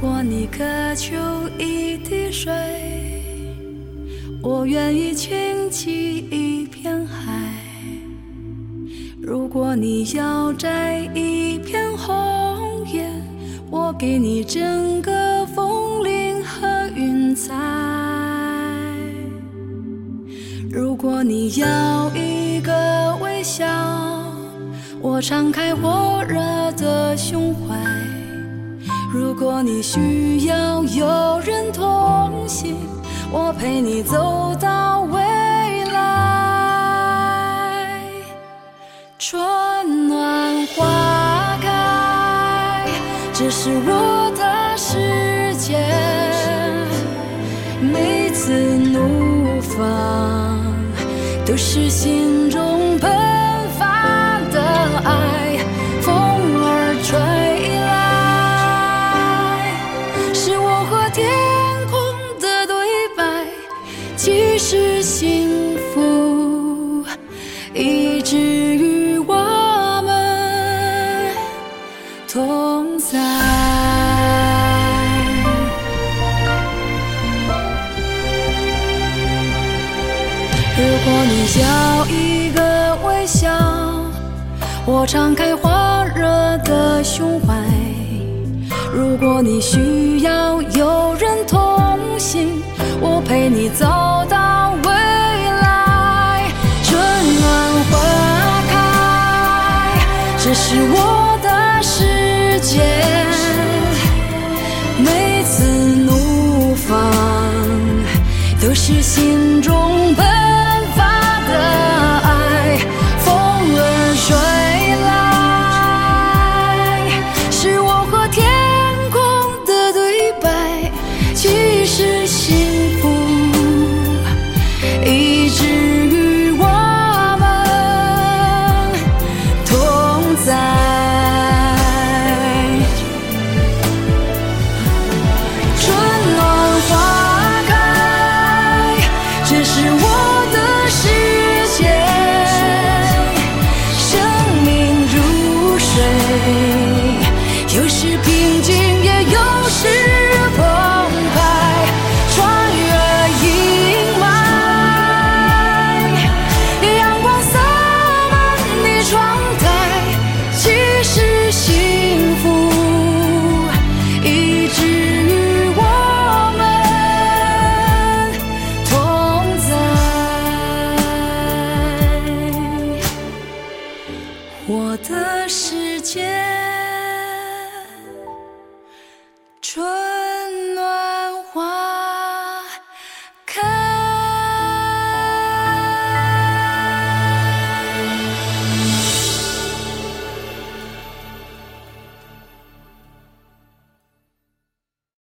果你渴求一滴水，我愿意倾起一片海。如果你要摘一片红叶，我给你整个枫林和云彩。如果你要一个微笑，我敞开火热的胸怀。如果你需要有人同行，我陪你走到未来。春暖花开，这是我的世界，每次怒放都是心中喷发的爱。风儿吹来，是我和天空的对白，即使幸福一直与我们同在。如果你要一个微笑，我敞开火热的胸怀。如果你需要有人同行，我陪你走到未来。春暖花开，这是我的世界，每次怒放都是心中奔